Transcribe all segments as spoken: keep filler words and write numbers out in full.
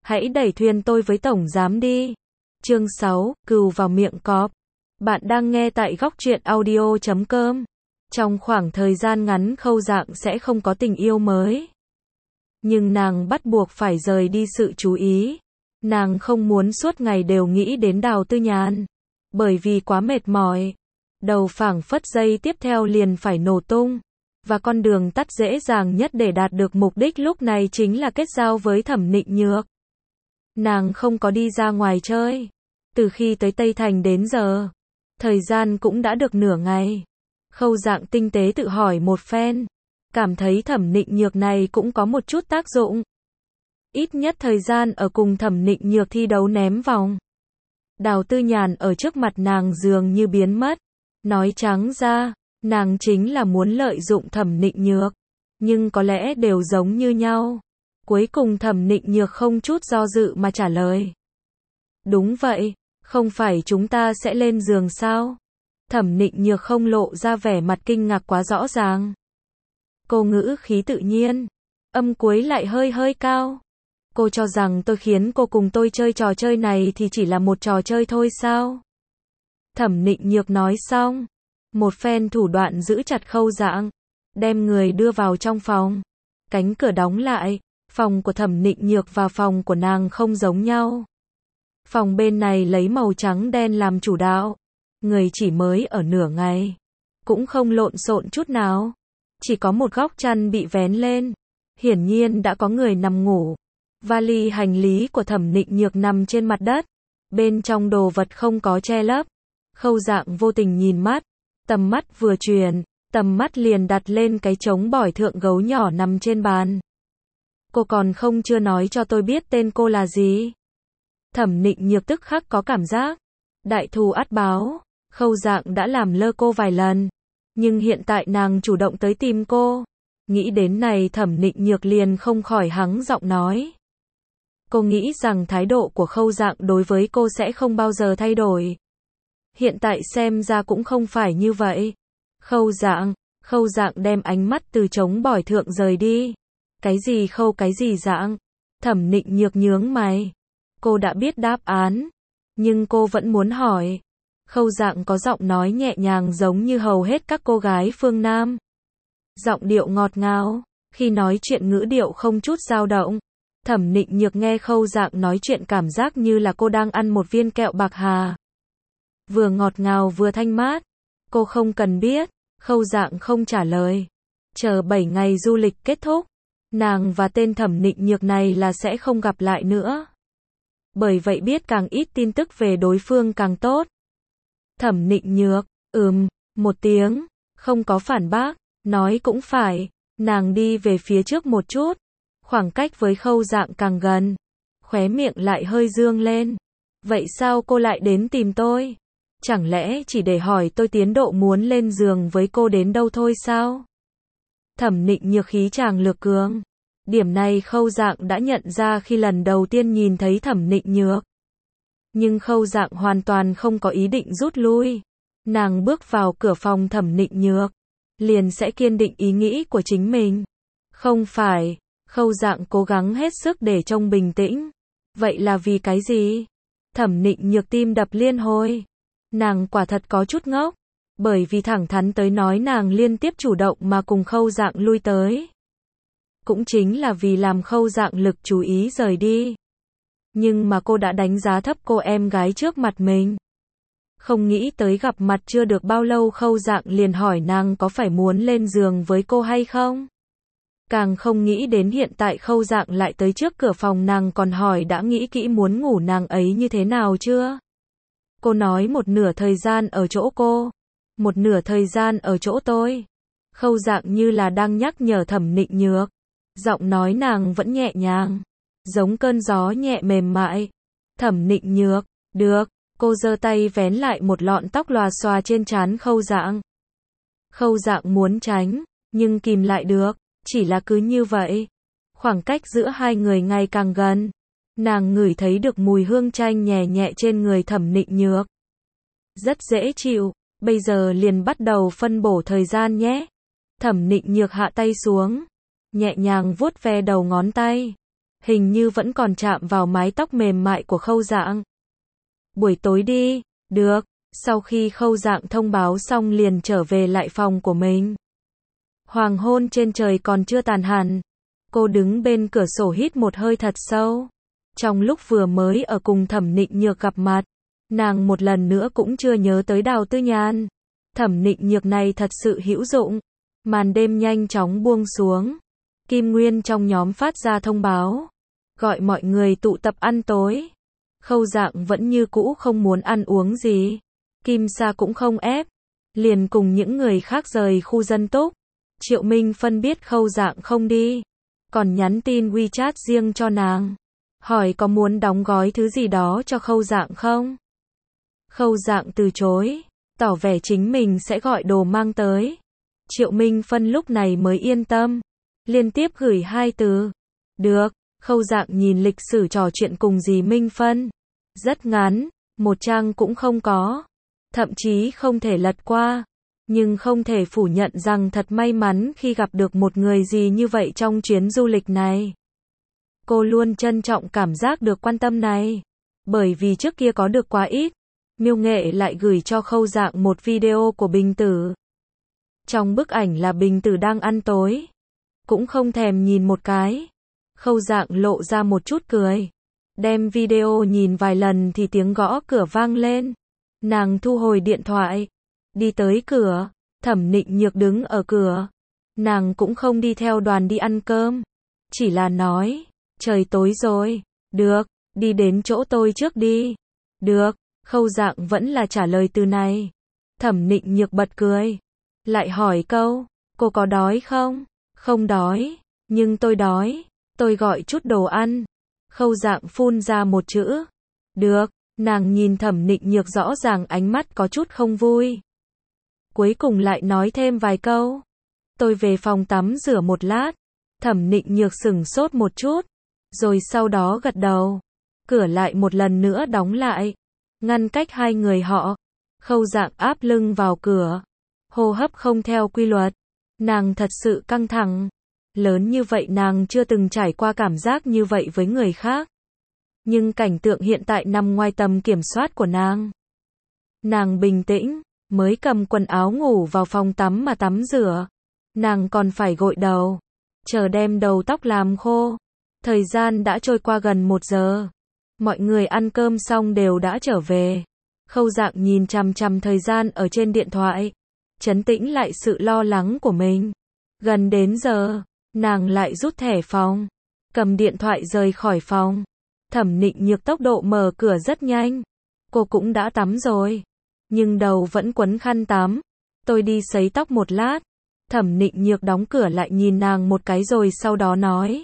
Hãy đẩy thuyền tôi với tổng giám đi. Chương sáu, cừu vào miệng cọp. Bạn đang nghe tại góc truyện audio chấm com. Trong khoảng thời gian ngắn Khâu Dạng sẽ không có tình yêu mới. Nhưng nàng bắt buộc phải rời đi sự chú ý. Nàng không muốn suốt ngày đều nghĩ đến Đào Tư Nhàn. Bởi vì quá mệt mỏi. Đầu phảng phất giây tiếp theo liền phải nổ tung. Và con đường tắt dễ dàng nhất để đạt được mục đích lúc này chính là kết giao với Thẩm Nịnh Nhược. Nàng không có đi ra ngoài chơi. Từ khi tới Tây Thành đến giờ, thời gian cũng đã được nửa ngày. Khâu Dạng tinh tế tự hỏi một phen, cảm thấy Thẩm Nịnh Nhược này cũng có một chút tác dụng. Ít nhất thời gian ở cùng Thẩm Nịnh Nhược thi đấu ném vòng. Đào Tư Nhàn ở trước mặt nàng dường như biến mất. Nói trắng ra, nàng chính là muốn lợi dụng Thẩm Nịnh Nhược. Nhưng có lẽ đều giống như nhau. Cuối cùng Thẩm Nịnh Nhược không chút do dự mà trả lời. Đúng vậy, không phải chúng ta sẽ lên giường sao? Thẩm Nịnh Nhược không lộ ra vẻ mặt kinh ngạc quá rõ ràng. Cô ngữ khí tự nhiên, âm cuối lại hơi hơi cao. Cô cho rằng tôi khiến cô cùng tôi chơi trò chơi này thì chỉ là một trò chơi thôi sao? Thẩm Nịnh Nhược nói xong, một phen thủ đoạn giữ chặt Khâu Dạng, đem người đưa vào trong phòng. Cánh cửa đóng lại, phòng của Thẩm Nịnh Nhược và phòng của nàng không giống nhau. Phòng bên này lấy màu trắng đen làm chủ đạo. Người chỉ mới ở nửa ngày, cũng không lộn xộn chút nào. Chỉ có một góc chăn bị vén lên. Hiển nhiên đã có người nằm ngủ. Vali hành lý của Thẩm Nịnh Nhược nằm trên mặt đất. Bên trong đồ vật không có che lấp. Khâu Dạng vô tình nhìn mắt. Tầm mắt vừa chuyển, tầm mắt liền đặt lên cái trống bỏi thượng gấu nhỏ nằm trên bàn. Cô còn không chưa nói cho tôi biết tên cô là gì. Thẩm Nịnh Nhược tức khắc có cảm giác đại thù ắt báo. Khâu Dạng đã làm lơ cô vài lần, nhưng hiện tại nàng chủ động tới tìm cô. Nghĩ đến này Thẩm Nịnh Nhược liền không khỏi hắng giọng nói. Cô nghĩ rằng thái độ của Khâu Dạng đối với cô sẽ không bao giờ thay đổi. Hiện tại xem ra cũng không phải như vậy. Khâu Dạng, Khâu Dạng đem ánh mắt từ trống bỏi thượng rời đi. Cái gì Khâu cái gì Dạng? Thẩm Nịnh Nhược nhướng mày. Cô đã biết đáp án, nhưng cô vẫn muốn hỏi. Khâu Dạng có giọng nói nhẹ nhàng giống như hầu hết các cô gái phương Nam. Giọng điệu ngọt ngào, khi nói chuyện ngữ điệu không chút dao động. Thẩm Nịnh Nhược nghe Khâu Dạng nói chuyện cảm giác như là cô đang ăn một viên kẹo bạc hà. Vừa ngọt ngào vừa thanh mát. Cô không cần biết. Khâu Dạng không trả lời. Chờ bảy ngày du lịch kết thúc, nàng và tên Thẩm Nịnh Nhược này là sẽ không gặp lại nữa. Bởi vậy biết càng ít tin tức về đối phương càng tốt. Thẩm Nịnh Nhược, ừm, một tiếng, không có phản bác, nói cũng phải. Nàng đi về phía trước một chút, khoảng cách với Khâu Dạng càng gần, khóe miệng lại hơi dương lên. Vậy sao cô lại đến tìm tôi? Chẳng lẽ chỉ để hỏi tôi tiến độ muốn lên giường với cô đến đâu thôi sao? Thẩm Nịnh Nhược khí chàng lực cường. Điểm này Khâu Dạng đã nhận ra khi lần đầu tiên nhìn thấy Thẩm Nịnh Nhược. Nhưng Khâu Dạng hoàn toàn không có ý định rút lui. Nàng bước vào cửa phòng Thẩm Nịnh Nhược, liền sẽ kiên định ý nghĩ của chính mình. Không phải, Khâu Dạng cố gắng hết sức để trông bình tĩnh. Vậy là vì cái gì? Thẩm Nịnh Nhược tim đập liên hồi. Nàng quả thật có chút ngốc. Bởi vì thẳng thắn tới nói nàng liên tiếp chủ động mà cùng Khâu Dạng lui tới. Cũng chính là vì làm Khâu Dạng lực chú ý rời đi. Nhưng mà cô đã đánh giá thấp cô em gái trước mặt mình. Không nghĩ tới gặp mặt chưa được bao lâu Khâu Dạng liền hỏi nàng có phải muốn lên giường với cô hay không. Càng không nghĩ đến hiện tại Khâu Dạng lại tới trước cửa phòng nàng còn hỏi đã nghĩ kỹ muốn ngủ nàng ấy như thế nào chưa. Cô nói một nửa thời gian ở chỗ cô, một nửa thời gian ở chỗ tôi. Khâu Dạng như là đang nhắc nhở Thẩm Nịnh Nhược. Giọng nói nàng vẫn nhẹ nhàng, giống cơn gió nhẹ mềm mại. Thẩm Nịnh Nhược, được, cô giơ tay vén lại một lọn tóc lòa xòa trên trán Khâu Dạng. Khâu Dạng muốn tránh, nhưng kìm lại được, chỉ là cứ như vậy. Khoảng cách giữa hai người ngày càng gần. Nàng ngửi thấy được mùi hương chanh nhẹ nhẹ trên người Thẩm Nịnh Nhược. Rất dễ chịu, bây giờ liền bắt đầu phân bổ thời gian nhé. Thẩm Nịnh Nhược hạ tay xuống, nhẹ nhàng vuốt ve đầu ngón tay. Hình như vẫn còn chạm vào mái tóc mềm mại của Khâu Dạng. Buổi tối đi, được. Sau khi Khâu Dạng thông báo xong liền trở về lại phòng của mình. Hoàng hôn trên trời còn chưa tàn hẳn. Cô đứng bên cửa sổ hít một hơi thật sâu. Trong lúc vừa mới ở cùng Thẩm Nịnh Nhược gặp mặt, nàng một lần nữa cũng chưa nhớ tới Đào Tư Nhàn. Thẩm Nịnh Nhược này thật sự hữu dụng. Màn đêm nhanh chóng buông xuống. Kim Nguyên trong nhóm phát ra thông báo, gọi mọi người tụ tập ăn tối. Khâu Dạng vẫn như cũ không muốn ăn uống gì. Kim Sa cũng không ép, liền cùng những người khác rời khu dân túc. Triệu Minh Phân biết Khâu Dạng không đi, còn nhắn tin WeChat riêng cho nàng, hỏi có muốn đóng gói thứ gì đó cho Khâu Dạng không. Khâu Dạng từ chối, tỏ vẻ chính mình sẽ gọi đồ mang tới. Triệu Minh Phân lúc này mới yên tâm, liên tiếp gửi hai từ, được. Khâu Dạng nhìn lịch sử trò chuyện cùng dì Minh Phân, rất ngắn, một trang cũng không có, thậm chí không thể lật qua, nhưng không thể phủ nhận rằng thật may mắn khi gặp được một người gì như vậy trong chuyến du lịch này. Cô luôn trân trọng cảm giác được quan tâm này, bởi vì trước kia có được quá ít. Miêu Nghệ lại gửi cho Khâu Dạng một video của Bình Tử. Trong bức ảnh là Bình Tử đang ăn tối, cũng không thèm nhìn một cái. Khâu Dạng lộ ra một chút cười, đem video nhìn vài lần thì tiếng gõ cửa vang lên. Nàng thu hồi điện thoại, đi tới cửa. Thẩm Nịnh Nhược đứng ở cửa. Nàng cũng không đi theo đoàn đi ăn cơm, chỉ là nói, trời tối rồi, được, đi đến chỗ tôi trước đi. Được. Khâu Dạng vẫn là trả lời từ này. Thẩm Nịnh Nhược bật cười, lại hỏi câu, cô có đói không? Không đói, nhưng tôi đói, tôi gọi chút đồ ăn. Khâu Dạng phun ra một chữ, được. Nàng nhìn Thẩm Nịnh Nhược rõ ràng ánh mắt có chút không vui. Cuối cùng lại nói thêm vài câu, tôi về phòng tắm rửa một lát. Thẩm Nịnh Nhược sửng sốt một chút, rồi sau đó gật đầu. Cửa lại một lần nữa đóng lại, ngăn cách hai người họ. Khâu Dạng áp lưng vào cửa, hô hấp không theo quy luật. Nàng thật sự căng thẳng. Lớn như vậy nàng chưa từng trải qua cảm giác như vậy với người khác. Nhưng cảnh tượng hiện tại nằm ngoài tầm kiểm soát của nàng. Nàng bình tĩnh, mới cầm quần áo ngủ vào phòng tắm mà tắm rửa. Nàng còn phải gội đầu, chờ đem đầu tóc làm khô. Thời gian đã trôi qua gần một giờ. Mọi người ăn cơm xong đều đã trở về. Khâu Dạng nhìn chằm chằm thời gian ở trên điện thoại, trấn tĩnh lại sự lo lắng của mình. Gần đến giờ, nàng lại rút thẻ phòng, cầm điện thoại rời khỏi phòng. Thẩm Nịnh Nhược tốc độ mở cửa rất nhanh. Cô cũng đã tắm rồi, nhưng đầu vẫn quấn khăn tắm. Tôi đi sấy tóc một lát. Thẩm Nịnh Nhược đóng cửa lại nhìn nàng một cái rồi sau đó nói.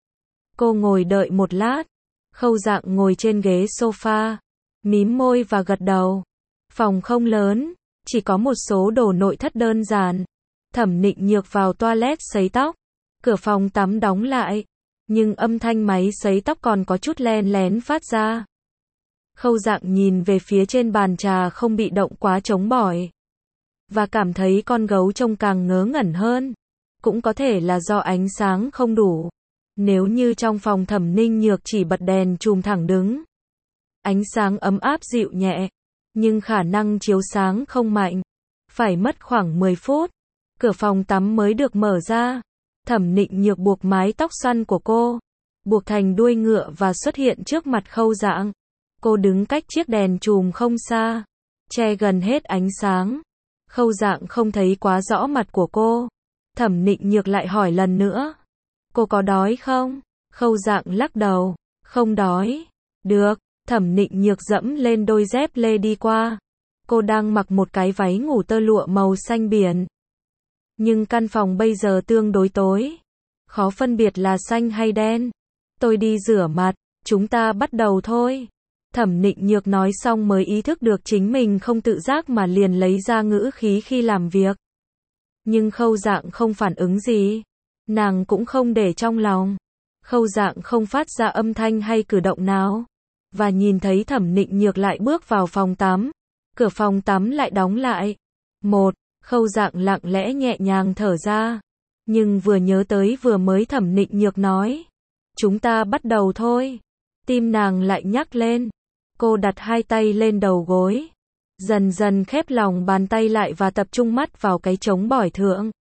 Cô ngồi đợi một lát. Khâu Dạng ngồi trên ghế sofa, mím môi và gật đầu. Phòng không lớn, chỉ có một số đồ nội thất đơn giản. Thẩm Nịnh Nhược vào toilet sấy tóc. Cửa phòng tắm đóng lại, nhưng âm thanh máy sấy tóc còn có chút len lén phát ra. Khâu Dạng nhìn về phía trên bàn trà không bị động quá trống bỏi, và cảm thấy con gấu trông càng ngớ ngẩn hơn. Cũng có thể là do ánh sáng không đủ. Nếu như trong phòng Thẩm Ninh Nhược chỉ bật đèn chùm thẳng đứng, ánh sáng ấm áp dịu nhẹ, nhưng khả năng chiếu sáng không mạnh. Phải mất khoảng mười phút, cửa phòng tắm mới được mở ra. Thẩm Nịnh Nhược buộc mái tóc xoăn của cô, buộc thành đuôi ngựa và xuất hiện trước mặt Khâu Dạng. Cô đứng cách chiếc đèn chùm không xa, che gần hết ánh sáng. Khâu Dạng không thấy quá rõ mặt của cô. Thẩm Nịnh Nhược lại hỏi lần nữa, cô có đói không? Khâu Dạng lắc đầu, không đói. Được. Thẩm Nịnh Nhược dẫm lên đôi dép lê đi qua. Cô đang mặc một cái váy ngủ tơ lụa màu xanh biển. Nhưng căn phòng bây giờ tương đối tối, khó phân biệt là xanh hay đen. Tôi đi rửa mặt, chúng ta bắt đầu thôi. Thẩm Nịnh Nhược nói xong mới ý thức được chính mình không tự giác mà liền lấy ra ngữ khí khi làm việc. Nhưng Khâu Dạng không phản ứng gì. Nàng cũng không để trong lòng. Khâu Dạng không phát ra âm thanh hay cử động nào. Và nhìn thấy Thẩm Nịnh Nhược lại bước vào phòng tắm. Cửa phòng tắm lại đóng lại. Một, Khâu Dạng lặng lẽ nhẹ nhàng thở ra. Nhưng vừa nhớ tới vừa mới Thẩm Nịnh Nhược nói, Chúng ta bắt đầu thôi. Tim nàng lại nhắc lên. Cô đặt hai tay lên đầu gối. Dần dần khép lòng bàn tay lại và tập trung mắt vào cái trống bỏi thượng.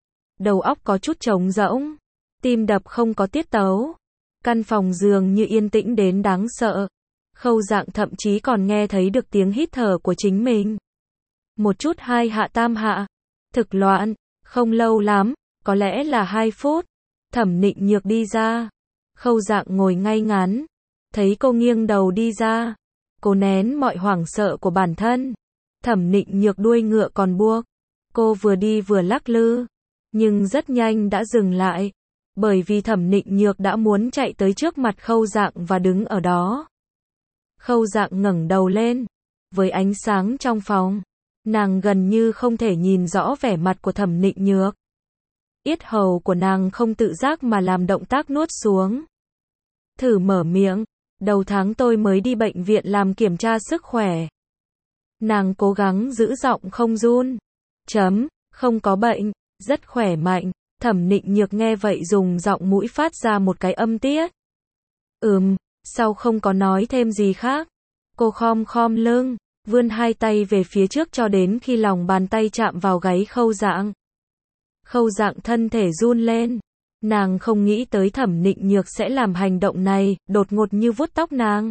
Đầu óc có chút trống rỗng. Tim đập không có tiết tấu. Căn phòng dường như yên tĩnh đến đáng sợ. Khâu Dạng thậm chí còn nghe thấy được tiếng hít thở của chính mình. Một chút hai hạ tam hạ. Thực loạn. Không lâu lắm. Có lẽ là hai phút. Thẩm Nịnh Nhược đi ra. Khâu Dạng ngồi ngay ngắn. Thấy cô nghiêng đầu đi ra. Cô nén mọi hoảng sợ của bản thân. Thẩm Nịnh Nhược đuôi ngựa còn buộc. Cô vừa đi vừa lắc lư. Nhưng rất nhanh đã dừng lại. Bởi vì Thẩm Nịnh Nhược đã muốn chạy tới trước mặt Khâu Dạng và đứng ở đó. Khâu Dạng ngẩng đầu lên. Với ánh sáng trong phòng, nàng gần như không thể nhìn rõ vẻ mặt của Thẩm Nịnh Nhược. Yết hầu của nàng không tự giác mà làm động tác nuốt xuống. Thử mở miệng. Đầu tháng tôi mới đi bệnh viện làm kiểm tra sức khỏe. Nàng cố gắng giữ giọng không run. Chấm, không có bệnh, rất khỏe mạnh. Thẩm Nịnh Nhược nghe vậy dùng giọng mũi phát ra một cái âm tiết. Ừm, sau không có nói thêm gì khác. Cô khom khom lưng, vươn hai tay về phía trước cho đến khi lòng bàn tay chạm vào gáy Khâu Dạng. Khâu Dạng thân thể run lên. Nàng không nghĩ tới Thẩm Nịnh Nhược sẽ làm hành động này, đột ngột như vuốt tóc nàng.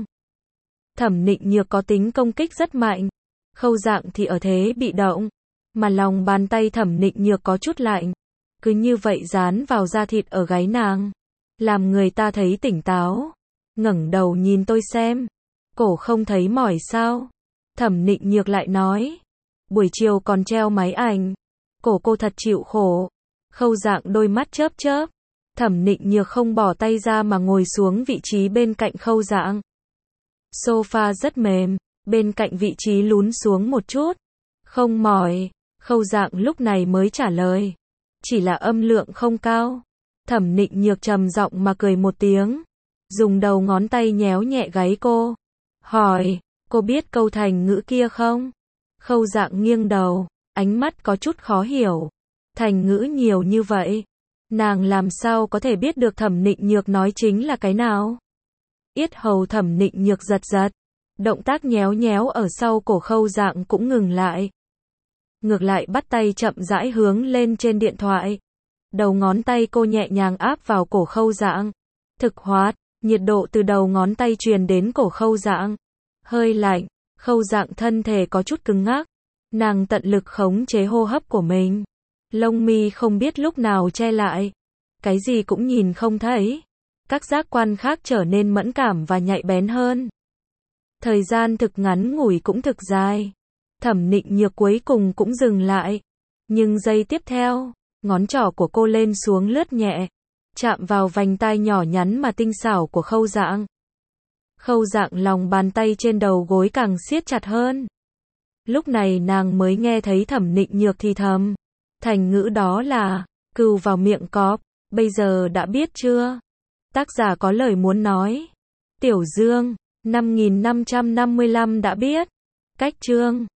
Thẩm Nịnh Nhược có tính công kích rất mạnh. Khâu Dạng thì ở thế bị động. Mà lòng bàn tay Thẩm Nịnh Nhược có chút lạnh. Cứ như vậy dán vào da thịt ở gáy nàng. Làm người ta thấy tỉnh táo. Ngẩng đầu nhìn tôi xem. Cổ không thấy mỏi sao? Thẩm Nịnh Nhược lại nói. Buổi chiều còn treo máy ảnh. Cổ cô thật chịu khổ. Khâu Dạng đôi mắt chớp chớp. Thẩm Nịnh Nhược không bỏ tay ra mà ngồi xuống vị trí bên cạnh Khâu Dạng. Sofa rất mềm, bên cạnh vị trí lún xuống một chút. Không mỏi. Khâu Dạng lúc này mới trả lời. Chỉ là âm lượng không cao. Thẩm Nịnh Nhược trầm giọng mà cười một tiếng. Dùng đầu ngón tay nhéo nhẹ gáy cô. Hỏi, cô biết câu thành ngữ kia không? Khâu Dạng nghiêng đầu, ánh mắt có chút khó hiểu. Thành ngữ nhiều như vậy. Nàng làm sao có thể biết được Thẩm Nịnh Nhược nói chính là cái nào? Yết hầu Thẩm Nịnh Nhược giật giật. Động tác nhéo nhéo ở sau cổ Khâu Dạng cũng ngừng lại. Ngược lại bắt tay chậm rãi hướng lên trên điện thoại. Đầu ngón tay cô nhẹ nhàng áp vào cổ Khâu Dạng. Thực hoạt, nhiệt độ từ đầu ngón tay truyền đến cổ Khâu Dạng. Hơi lạnh, Khâu Dạng thân thể có chút cứng ngắc. Nàng tận lực khống chế hô hấp của mình. Lông mi không biết lúc nào che lại. Cái gì cũng nhìn không thấy. Các giác quan khác trở nên mẫn cảm và nhạy bén hơn. Thời gian thực ngắn ngủi cũng thực dài. Thẩm Nịnh Nhược cuối cùng cũng dừng lại. Nhưng giây tiếp theo, ngón trỏ của cô lên xuống lướt nhẹ. Chạm vào vành tai nhỏ nhắn mà tinh xảo của Khâu Dạng. Khâu Dạng lòng bàn tay trên đầu gối càng siết chặt hơn. Lúc này nàng mới nghe thấy Thẩm Nịnh Nhược thì thầm. Thành ngữ đó là, cừu vào miệng cọp, bây giờ đã biết chưa? Tác giả có lời muốn nói. Tiểu Dương, năm nghìn năm trăm năm mươi lăm đã biết. Cách chương